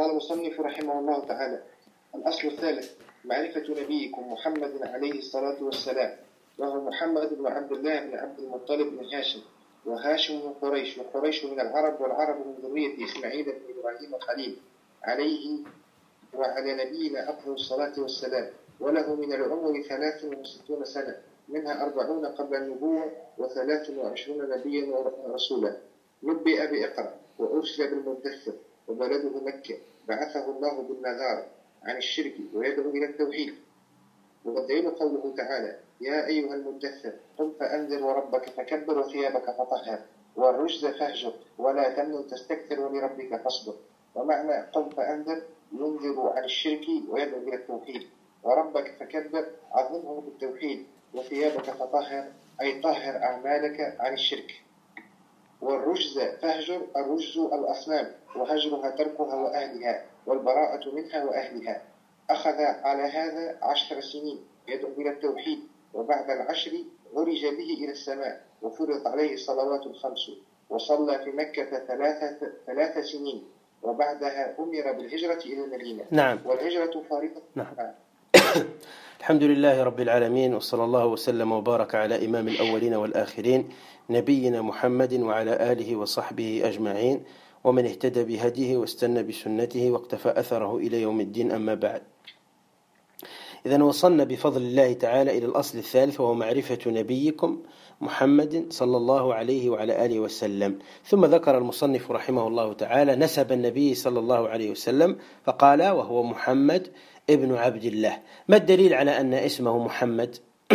قال المصنف رحمه الله تعالى: الأصل الثالث معرفة نبيكم محمد عليه الصلاة والسلام، وهو محمد بن عبد الله بن عبد المطلب بن هاشم، وهاشم من قريش، وقريش من العرب، والعرب من ذرية إسماعيل بن إبراهيم الخليل عليه وعلى نبينا أفضل الصلاة والسلام. وله من العمر 63 سنة، منها 40 قبل النبوة، و23 نبيا ورسولا. نبئ بإقرأ، وأرسل بالمدثر، وبلده مكة، بعثه الله بالنذار عن الشرك ويدعو إلى التوحيد. والدليل قوله تعالى: يا أيها المدثر قم فأنذر وربك فكبر وثيابك فطهر والرجز فاهجر ولا تمنن تستكثر ولربك فاصبر. ومعنى قم فأنذر ينذر عن الشرك ويدعو إلى التوحيد، وربك فكبر عظمه بالتوحيد، وثيابك فطهر أي طهر أعمالك عن الشرك. والرجز فهجر، الرجز الأصنام، وهجرها تركها وأهلها، والبراءة منها وأهلها. أخذ على هذا 10 سنين يدعو إلى التوحيد، وبعد العشر عرج به إلى السماء، وفرض عليه الصلوات الخمس، وصلى في مكة 3 سنين، وبعدها أمر بالهجرة إلى المدينة. نعم. والهجرة فريضة. نعم. الحمد لله رب العالمين، وصلى الله وسلم وبارك على إمام الأولين والآخرين نبينا محمد وعلى آله وصحبه أجمعين، ومن اهتدى بهديه واستنى بسنته واقتفى أثره إلى يوم الدين. أما بعد، إذن وصلنا بفضل الله تعالى إلى الأصل الثالث، وهو معرفة نبيكم محمد صلى الله عليه وعلى آله وسلم. ثم ذكر المصنف رحمه الله تعالى نسب النبي صلى الله عليه وسلم، فقال: وهو محمد ابن عبد الله. ما الدليل على أن اسمه محمد؟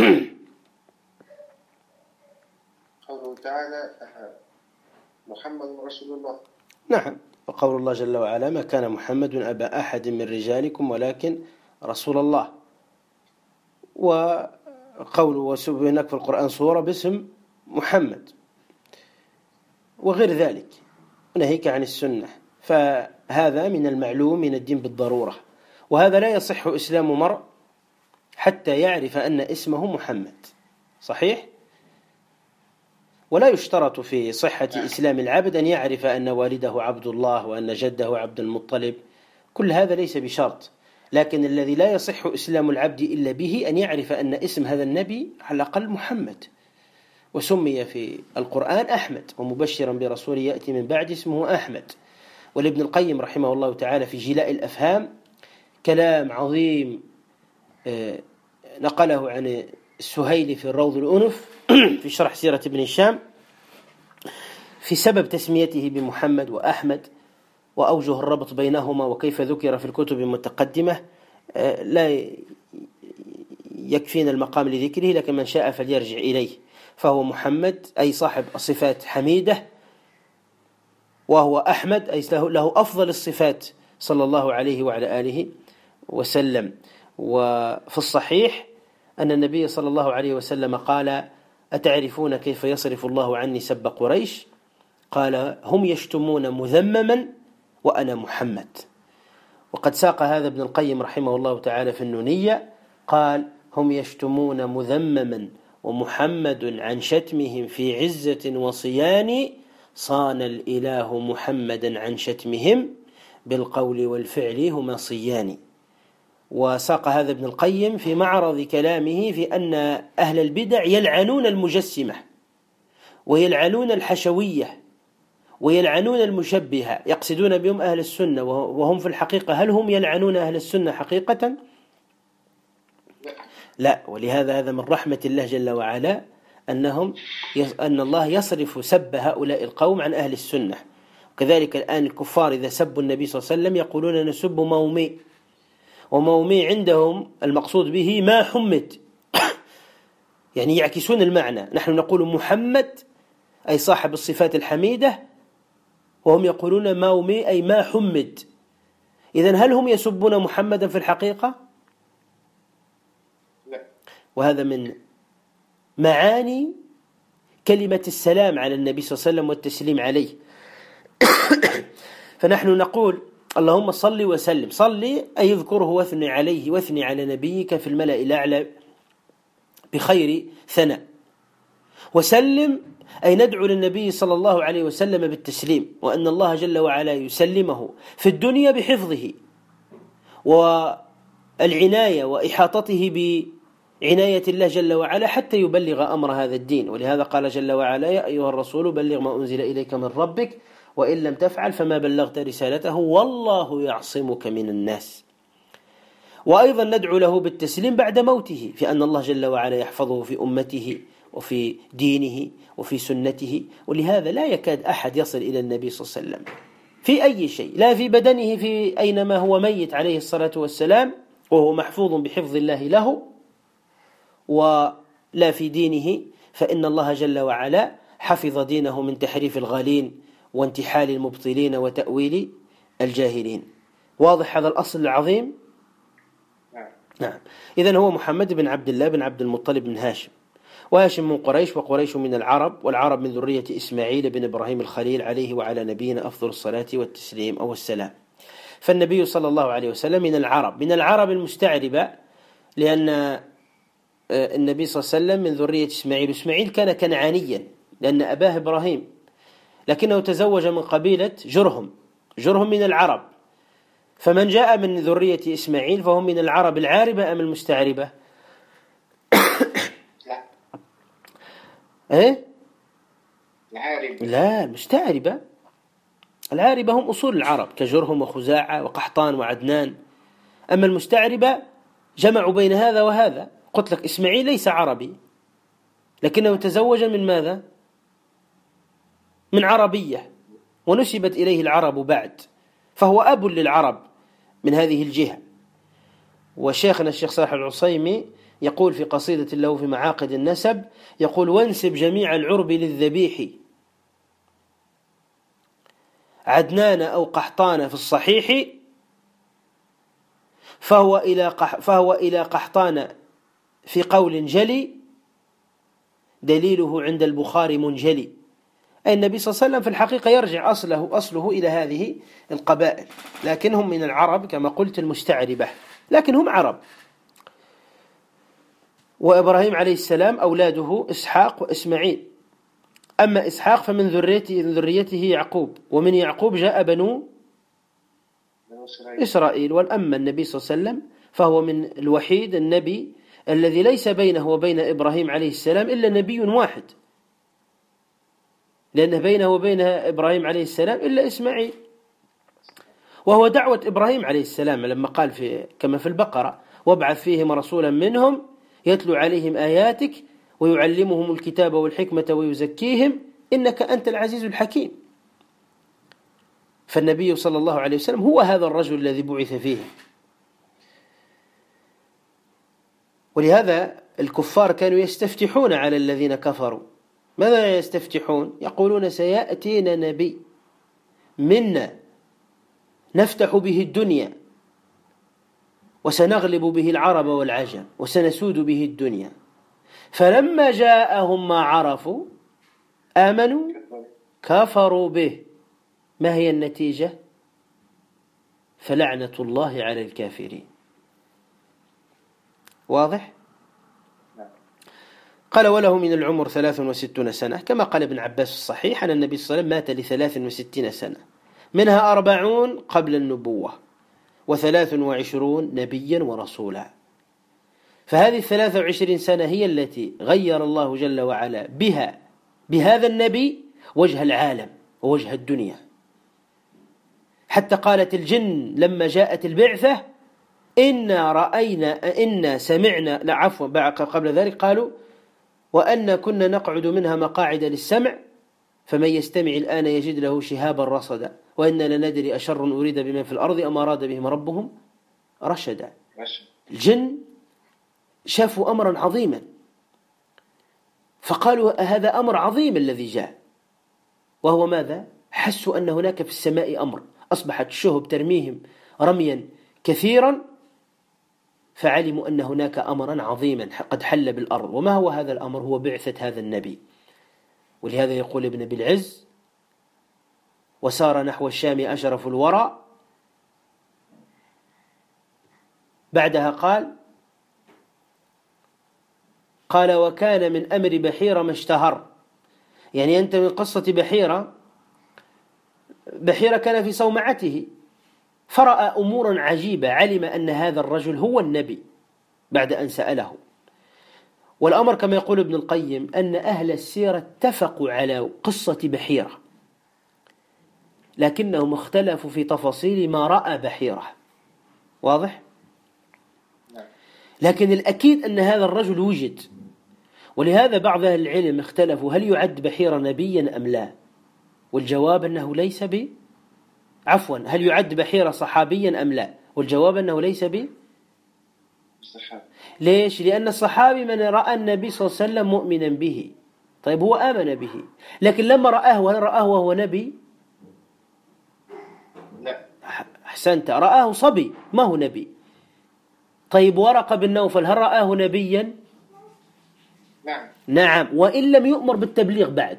قوله تعالى: محمد رسول الله. نعم. وقول الله جل وعلا: ما كان محمد أبا أحد من رجالكم ولكن رسول الله. وقوله: وسبناك في القرآن صورة باسم محمد، وغير ذلك، ونهيك عن السنة. فهذا من المعلوم من الدين بالضرورة، وهذا لا يصح إسلام مرء حتى يعرف أن اسمه محمد. صحيح؟ ولا يشترط في صحة إسلام العبد أن يعرف أن والده عبد الله وأن جده عبد المطلب، كل هذا ليس بشرط. لكن الذي لا يصح إسلام العبد إلا به أن يعرف أن اسم هذا النبي على الأقل محمد، وسمي في القرآن أحمد، ومبشرا برسول يأتي من بعد اسمه أحمد. ولابن القيم رحمه الله تعالى في جلاء الأفهام كلام عظيم نقله عن السهيلي في الروض الأنف في شرح سيرة ابن هشام في سبب تسميته بمحمد وأحمد، وأوجه الربط بينهما وكيف ذكر في الكتب المتقدمة. لا يكفينا المقام لذكره، لكن من شاء فليرجع إليه. فهو محمد أي صاحب الصفات حميدة، وهو أحمد أي له أفضل الصفات صلى الله عليه وعلى آله وسلم. وفي الصحيح أن النبي صلى الله عليه وسلم قال: أتعرفون كيف يصرف الله عني سب قريش؟ قال: هم يشتمون مذمما وأنا محمد. وقد ساق هذا ابن القيم رحمه الله تعالى في النونية، قال: هم يشتمون مذمما ومحمد عن شتمهم في عزة وصيان، صان الإله محمدا عن شتمهم بالقول والفعل هما صيان. وساق هذا ابن القيم في معرض كلامه في أن أهل البدع يلعنون المجسمة ويلعنون الحشوية ويلعنون المشبهة، يقصدون بهم أهل السنة، وهم في الحقيقة هل هم يلعنون أهل السنة حقيقة؟ لا. ولهذا هذا من رحمة الله جل وعلا أن الله يصرف سب هؤلاء القوم عن أهل السنة. وكذلك الآن الكفار إذا سبوا النبي صلى الله عليه وسلم يقولون نسب مومي، ومومي عندهم المقصود به ما حمد، يعني يعكسون المعنى. نحن نقول محمد أي صاحب الصفات الحميدة، وهم يقولون مومي أي ما حمد. إذن هل هم يسبون محمدا في الحقيقة؟ لا. وهذا من معاني كلمة السلام على النبي صلى الله عليه وسلم والتسليم عليه. فنحن نقول: اللهم صل وسلم. صلي أي اذكره واثني عليه، واثني على نبيك في الملأ الأعلى بخير ثناء. وسلم أي ندعو للنبي صلى الله عليه وسلم بالتسليم، وأن الله جل وعلا يسلمه في الدنيا بحفظه والعناية وإحاطته بعناية الله جل وعلا حتى يبلغ أمر هذا الدين. ولهذا قال جل وعلا: يا أيها الرسول بلغ ما أنزل إليك من ربك وإن لم تفعل فما بلغت رسالته والله يعصمك من الناس. وأيضا ندعو له بالتسليم بعد موته، في أن الله جل وعلا يحفظه في أمته وفي دينه وفي سنته. ولهذا لا يكاد أحد يصل إلى النبي صلى الله عليه وسلم في أي شيء، لا في بدنه في أينما هو ميت عليه الصلاة والسلام وهو محفوظ بحفظ الله له، ولا في دينه، فإن الله جل وعلا حفظ دينه من تحريف الغالين وانتحال المبطلين وتأويل الجاهلين. واضح هذا الأصل العظيم؟ نعم. إذن هو محمد بن عبد الله بن عبد المطلب بن هاشم، وهاشم من قريش، وقريش من العرب، والعرب من ذرية إسماعيل بن إبراهيم الخليل عليه وعلى نبينا أفضل الصلاة والتسليم أو السلام. فالنبي صلى الله عليه وسلم من العرب المستعربة، لأن النبي صلى الله عليه وسلم من ذرية إسماعيل، وإسماعيل كان كنعانيا لأن أباه إبراهيم، لكنه تزوج من قبيلة جرهم من العرب. فمن جاء من ذرية إسماعيل فهم من العرب العاربة أم المستعربة؟ إيه؟ لا، المستعربة. العاربة هم أصول العرب كجرهم وخزاعة وقحطان وعدنان. أما المستعربة جمعوا بين هذا وهذا. قلت لك إسماعيل ليس عربي، لكنه تزوج من ماذا؟ من عربية، ونسبت إليه العرب بعد، فهو أب للعرب من هذه الجهة. وشيخنا الشيخ صالح العصيمي يقول في قصيدة له في معاقد النسب، يقول: وانسب جميع العرب للذبيح، عدنان أو قحطان في الصحيح، فهو إلى قحطان في قول جلي، دليله عند البخاري منجلي. أي النبي صلى الله عليه وسلم في الحقيقة يرجع أصله إلى هذه القبائل، لكنهم من العرب كما قلت المستعربة، لكن هم عرب. وإبراهيم عليه السلام أولاده إسحاق وإسماعيل. أما إسحاق فمن ذريته يعقوب، ومن يعقوب جاء بنو إسرائيل. وأما النبي صلى الله عليه وسلم فهو من الوحيد النبي الذي ليس بينه وبين إبراهيم عليه السلام إلا نبي واحد، لأن بينه وبين إبراهيم عليه السلام إلا إسماعيل. وهو دعوة إبراهيم عليه السلام لما قال كما في البقرة: وابعث فيهم رسولا منهم يتلو عليهم آياتك ويعلمهم الكتاب والحكمة ويزكيهم إنك أنت العزيز الحكيم. فالنبي صلى الله عليه وسلم هو هذا الرجل الذي بعث فيه. ولهذا الكفار كانوا يستفتحون على الذين كفروا. ماذا يستفتحون؟ يقولون: سيأتينا نبي منا نفتح به الدنيا وسنغلب به العرب والعجم وسنسود به الدنيا. فلما جاءهم ما عرفوا آمنوا كفروا به. ما هي النتيجة؟ فلعنة الله على الكافرين. واضح؟ قال: وله من العمر 63 سنة، كما قال ابن عباس الصحيح أن النبي صلى الله عليه وسلم مات ل63 سنة، منها 40 قبل النبوة و23 نبيا ورسولا. فهذه 23 سنة هي التي غير الله جل وعلا بهذا النبي وجه العالم ووجه الدنيا. حتى قالت الجن لما جاءت البعثة: إنا سمعنا، لا عفوا قبل ذلك قالوا: وأن كنا نقعد منها مقاعد للسمع فمن يستمع الآن يجد له شهابا رصدا وإنا لندري أشر أريد بمن في الأرض أم أراد بهم ربهم رشدا. الجن شافوا أمرا عظيما فقالوا: هذا أمر عظيم الذي جاء. وهو ماذا؟ حسوا أن هناك في السماء أمر، أصبحت الشهب ترميهم رميا كثيرا، فعلموا أن هناك أمرا عظيما قد حل بالأرض. وما هو هذا الأمر؟ هو بعثة هذا النبي. ولهذا يقول ابن أبي العز: وسار نحو الشام أشرف الورى. بعدها قال: قال وكان من أمر بحيرة ما اشتهر، يعني أنت من قصة بحيرة كان في صومعته فرأى أمورا عجيبة، علم أن هذا الرجل هو النبي بعد أن سأله. والأمر كما يقول ابن القيم أن أهل السيرة اتفقوا على قصة بحيرة، لكنهم اختلفوا في تفاصيل ما رأى بحيرة. واضح؟ لكن الأكيد أن هذا الرجل وجد، ولهذا بعض أهل العلم اختلفوا هل يعد بحيرة نبيا أم لا، والجواب أنه ليس هل يعد بحيرة صحابيا أم لا، والجواب أنه ليس ليش؟ لأن الصحابي من رأى النبي صلى الله عليه وسلم مؤمنا به، طيب هو آمن به، لكن لما رآه هل رآه وهو نبي؟ لا. أحسنت، رآه صبي ما هو نبي. طيب ورقة بن نوفل هل رآه نبيا؟ نعم، وإن لم يؤمر بالتبليغ بعد.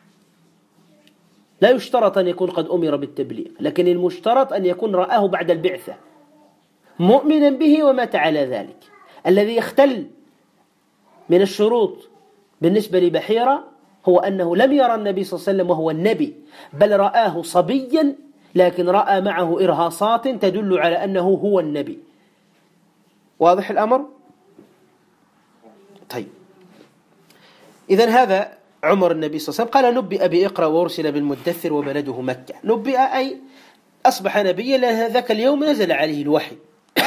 لا يشترط أن يكون قد أمر بالتبليغ، لكن المشترط أن يكون رآه بعد البعثة مؤمنا به ومات على ذلك. الذي يختل من الشروط بالنسبة لبحيرة هو أنه لم يرى النبي صلى الله عليه وسلم وهو النبي، بل رآه صبيا، لكن رأى معه إرهاصات تدل على أنه هو النبي. واضح الأمر؟ طيب، إذن هذا عمر النبي صلى الله عليه وسلم قال نبئ بإقرأ وأرسل بالمدثر وبلده مكة. نبئ أي أصبح نبيا، لأن ذاك اليوم نزل عليه الوحي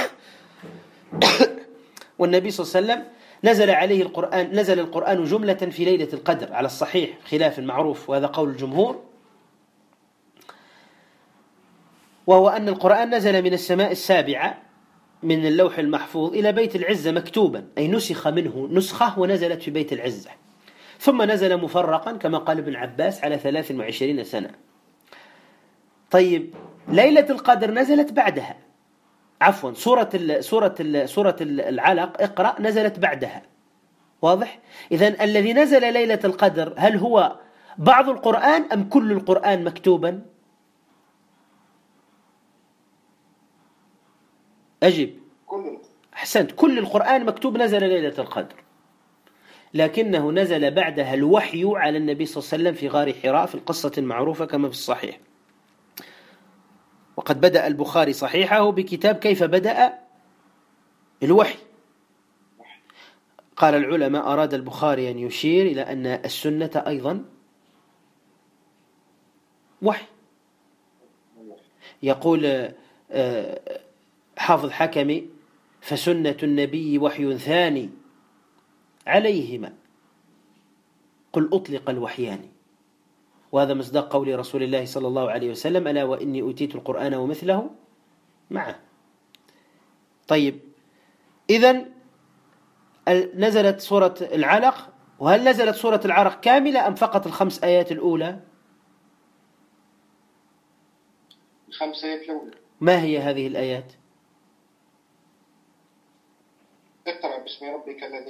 والنبي صلى الله عليه وسلم نزل القرآن جملة في ليلة القدر على الصحيح، خلاف معروف وهذا قول الجمهور، وهو أن القرآن نزل من السماء السابعة من اللوح المحفوظ إلى بيت العزة مكتوبا، أي نسخ منه نسخة ونزلت في بيت العزة، ثم نزل مفرقا كما قال ابن عباس على 23 سنة. طيب ليلة القدر نزلت بعدها، عفوا سورة العلق اقرأ نزلت بعدها. واضح؟ إذن الذي نزل ليلة القدر هل هو بعض القرآن أم كل القرآن مكتوبا؟ أجب. أحسنت، كل القرآن مكتوب نزل ليلة القدر، لكنه نزل بعدها الوحي على النبي صلى الله عليه وسلم في غار حراء في القصة المعروفة كما في الصحيح. وقد بدأ البخاري صحيحه بكتاب كيف بدأ الوحي. قال العلماء أراد البخاري أن يشير إلى أن السنة أيضا وحي. يقول حافظ حكمي فسنة النبي وحي ثاني عليهما قل أطلق الوحيان، وهذا مصداق قول رسول الله صلى الله عليه وسلم ألا وإني أوتيت القرآن ومثله معه. طيب إذن نزلت سورة العلق، وهل نزلت سورة العلق كاملة أم فقط ال5 آيات الأولى؟ ال5 آيات الأولى. ما هي هذه الآيات؟ اقرأ باسم ربك الذي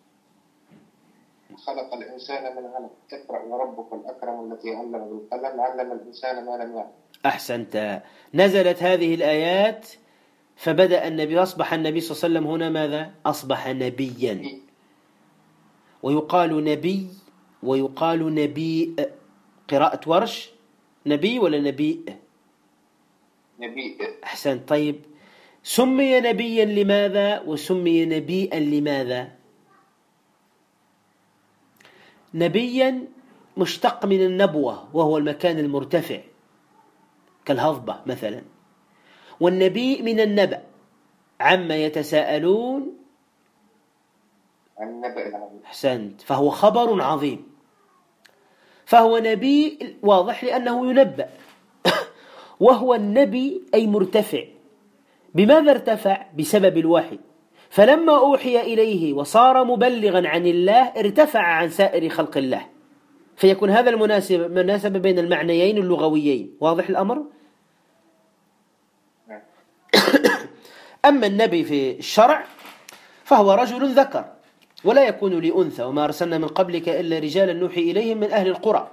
خلق الإنسان من علق، اقرأ وربك الأكرم الذي علم بالقلم علم الإنسان ما لم يعلم. أحسنت. نزلت هذه الآيات فبدأ النبي، أصبح النبي صلى الله عليه وسلم هنا ماذا؟ أصبح نبيا. ويقال نبي ويقال نبي، قراءة ورش نبي ولا نبي؟ نبي. أحسنت. طيب سمي نبيا لماذا وسمي نبيا لماذا؟ نبيا مشتق من النبوة وهو المكان المرتفع كالهضبة مثلا، والنبي من النبأ عما يتساءلون عن النبأ العظيم. أحسنت، فهو خبر عظيم، فهو نبي واضح لأنه ينبأ وهو النبي أي مرتفع. بماذا ارتفع؟ بسبب الوحي، فلما أوحي إليه وصار مبلغا عن الله ارتفع عن سائر خلق الله، فيكون هذا المناسبة بين المعنيين اللغويين. واضح الأمر؟ أما النبي في الشرع فهو رجل ذكر ولا يكون لأنثى، وما أرسلنا من قبلك إلا رجالا نوحي إليهم من أهل القرى،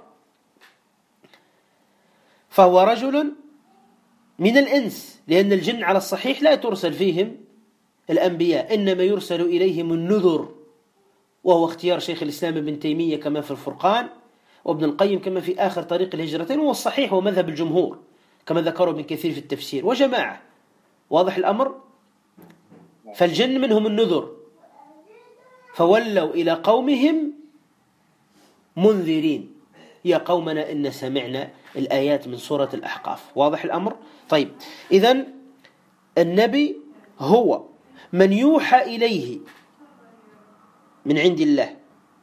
فهو رجل من الإنس، لأن الجن على الصحيح لا ترسل فيهم الأنبياء، إنما يرسل إليهم النذر وهو اختيار شيخ الإسلام ابن تيمية كما في الفرقان، وابن القيم كما في آخر طريق الهجرتين، وهو الصحيح هو مذهب الجمهور كما ذكره ابن كثير في التفسير وجماعة. واضح الأمر؟ فالجن منهم النذر فولوا إلى قومهم منذرين يا قومنا إن سمعنا، الآيات من سورة الأحقاف. واضح الأمر؟ طيب، إذن النبي هو من يوحى إليه من عند الله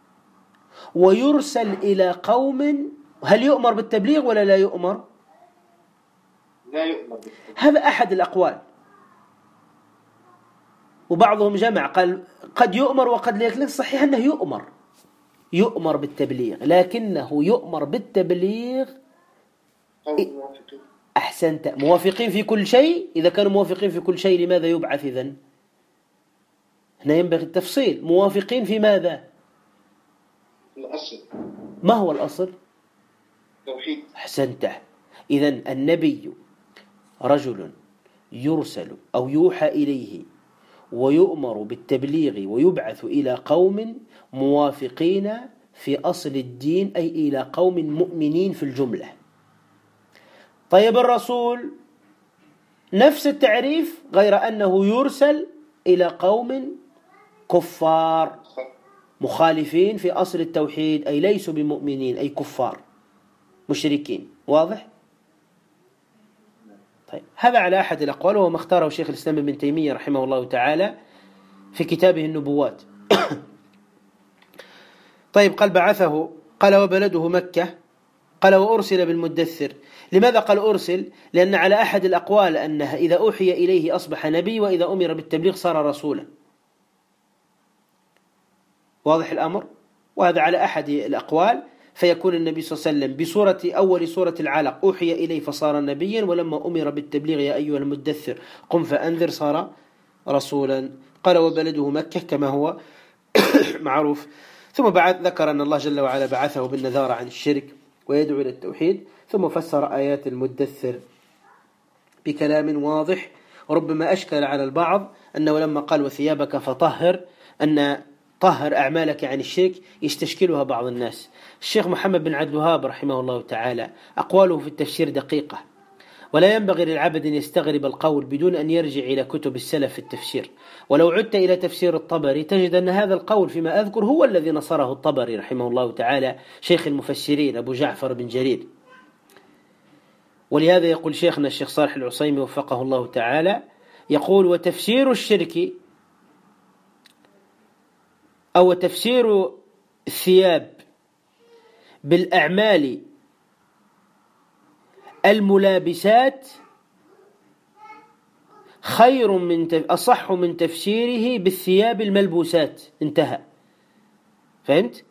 ويرسل إلى قوم. هل يؤمر بالتبليغ ولا لا يؤمر؟ لا يؤمر بالتبليغ. هذا أحد الأقوال، وبعضهم جمع قال قد يؤمر وقد لا. لكن صحيح أنه يؤمر بالتبليغ، لكنه يؤمر بالتبليغ أحسنت، موافقين في كل شيء. إذا كانوا موافقين في كل شيء لماذا يبعث إذن؟ هنا ينبغي التفصيل. موافقين في ماذا؟ الأصل. ما هو الأصل؟ توحيد. أحسنت. إذن النبي رجل يرسل أو يوحى إليه ويؤمر بالتبليغ ويبعث إلى قوم موافقين في أصل الدين، أي إلى قوم مؤمنين في الجملة. طيب الرسول نفس التعريف، غير أنه يرسل إلى قوم كفار مخالفين في أصل التوحيد، أي ليسوا بمؤمنين، أي كفار مشركين. واضح؟ طيب، هذا على أحد الأقوال، وهو ما اختاره شيخ الإسلام ابن تيمية رحمه الله تعالى في كتابه النبوات. طيب، قال بعثه، قال وبلده مكة، قال وأرسل بالمدثر. لماذا قال أرسل؟ لأن على أحد الأقوال أنها إذا أوحي إليه أصبح نبي، وإذا أمر بالتبليغ صار رسولا. واضح الأمر؟ وهذا على أحد الأقوال، فيكون النبي صلى الله عليه وسلم بصورة أول سورة العلق أوحي إليه فصار نبيا، ولما أمر بالتبليغ يا أيها المدثر قم فأنذر صار رسولا. قال وبلده مكة كما هو معروف. ثم بعد ذكر أن الله جل وعلا بعثه بالنذارة عن الشرك ويدعو إلى التوحيد، ثم فسر آيات المدثر بكلام واضح، وربما أشكل على البعض أنه لما قال وثيابك فطهر، أن طهر أعمالك عن الشرك، يستشكلها بعض الناس. الشيخ محمد بن عبد الوهاب رحمه الله تعالى أقواله في التفسير دقيقة، ولا ينبغي للعبد أن يستغرب القول بدون أن يرجع إلى كتب السلف في التفسير. ولو عدت إلى تفسير الطبري تجد أن هذا القول فيما أذكر هو الذي نصره الطبري رحمه الله تعالى، شيخ المفسرين أبو جعفر بن جرير. ولهذا يقول شيخنا الشيخ صالح العصيمي وفقه الله تعالى، يقول وتفسير الشرك أو تفسير الثياب بالأعمال الملابسات خير أصح من تفسيره بالثياب الملبوسات. انتهى. فهمت؟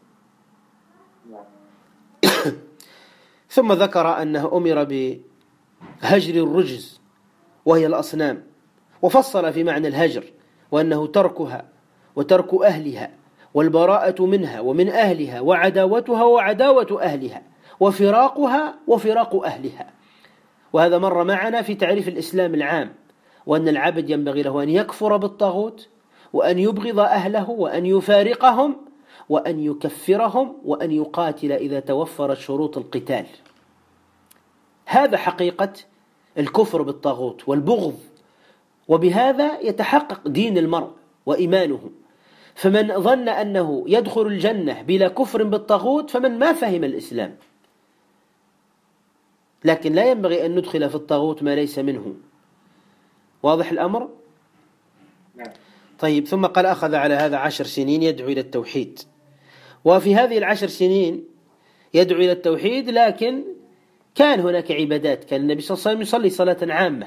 ثم ذكر أنه أمر بهجر الرجز وهي الأصنام، وفصل في معنى الهجر وأنه تركها وترك أهلها والبراءة منها ومن أهلها وعداوتها وعداوة أهلها وفراقها وفراق أهلها. وهذا مر معنا في تعريف الإسلام العام، وأن العبد ينبغي له أن يكفر بالطاغوت وأن يبغض أهله وأن يفارقهم وأن يكفرهم وأن يقاتل إذا توفرت شروط القتال. هذا حقيقة الكفر بالطاغوت والبغض، وبهذا يتحقق دين المرء وإيمانه. فمن ظن أنه يدخل الجنة بلا كفر بالطاغوت فمن ما فهم الإسلام. لكن لا ينبغي أن ندخل في الطاغوت ما ليس منه. واضح الأمر؟ طيب، ثم قال أخذ على هذا 10 سنين يدعو إلى التوحيد. وفي هذه 10 سنين يدعو إلى التوحيد، لكن كان هناك عبادات. كان النبي صلى الله عليه وسلم يصلي صلاة عامة،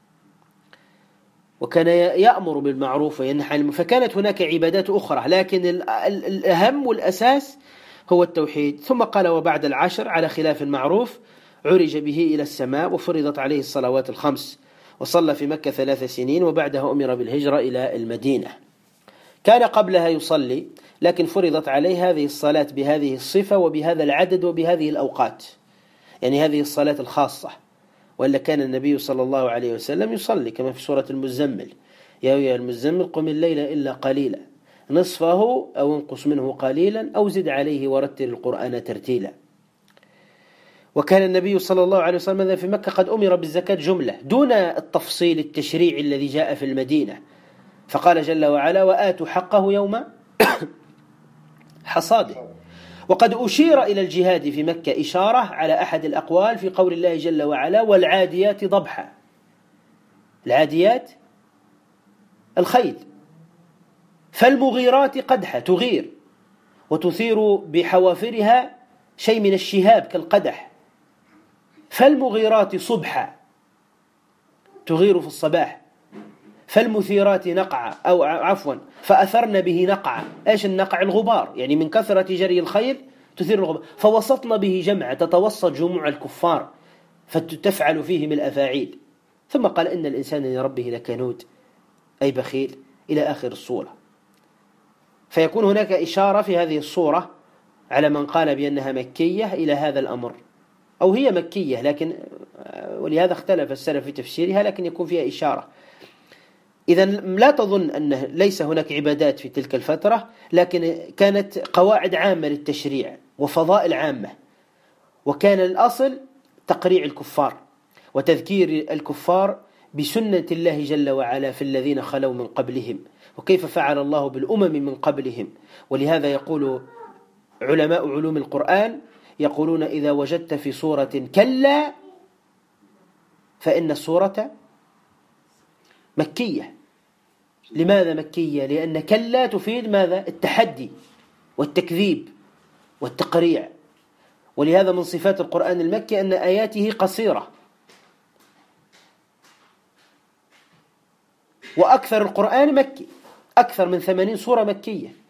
وكان يأمر بالمعروف وينهى عن المنكر، فكانت هناك عبادات أخرى، لكن الأهم والأساس هو التوحيد. ثم قال وبعد 10 على خلاف المعروف عرج به إلى السماء وفرضت عليه الصلوات ال5، وصلى في مكة 3 سنين، وبعدها أمر بالهجرة إلى المدينة. كان قبلها يصلي، لكن فرضت عليه هذه الصلاة بهذه الصفة وبهذا العدد وبهذه الأوقات، يعني هذه الصلاة الخاصة. وإلا كان النبي صلى الله عليه وسلم يصلي كما في سورة المزمل: يا أيها المزمل قم الليل إلا قليلا نصفه أو انقص منه قليلا أو زد عليه ورتل القرآن ترتيلا. وكان النبي صلى الله عليه وسلم في مكة قد أمر بالزكاة جملة دون التفصيل التشريعي الذي جاء في المدينة، فقال جل وعلا: وآتوا حقه يوم حصاده. وقد أشير إلى الجهاد في مكة إشارة على أحد الأقوال في قول الله جل وعلا: والعاديات ضبحا. العاديات الخيل، فالمغيرات قدحا، تغير وتثير بحوافرها شيء من الشهاب كالقدح، فالمغيرات صبحا، تغير في الصباح، فالمثيرات نقعا، أو عفوا فأثرن به نقعا. إيش النقع؟ الغبار، يعني من كثرة جري الخيل تثير الغبار. فوسطن به جمع، تتوسط جموع الكفار فتفعل فيهم الأفاعيل. ثم قال: إن الإنسان لربه لكنود، أي بخيل، إلى آخر الصورة. فيكون هناك إشارة في هذه الصورة على من قال بأنها مكية إلى هذا الأمر، أو هي مكية لكن ولهذا اختلف السلف في تفسيرها، لكن يكون فيها إشارة. إذا لا تظن أن ليس هناك عبادات في تلك الفترة، لكن كانت قواعد عامة للتشريع وفضائل عامة، وكان الأصل تقريع الكفار وتذكير الكفار بسنة الله جل وعلا في الذين خلوا من قبلهم، وكيف فعل الله بالأمم من قبلهم. ولهذا يقول علماء علوم القرآن يقولون: إذا وجدت في سورة كلا فإن السورة مكية. لماذا مكية؟ لأن كلا تفيد ماذا؟ التحدي والتكذيب والتقريع. ولهذا من صفات القرآن المكي أن آياته قصيرة، وأكثر القرآن مكي، أكثر من 80 سورة مكية.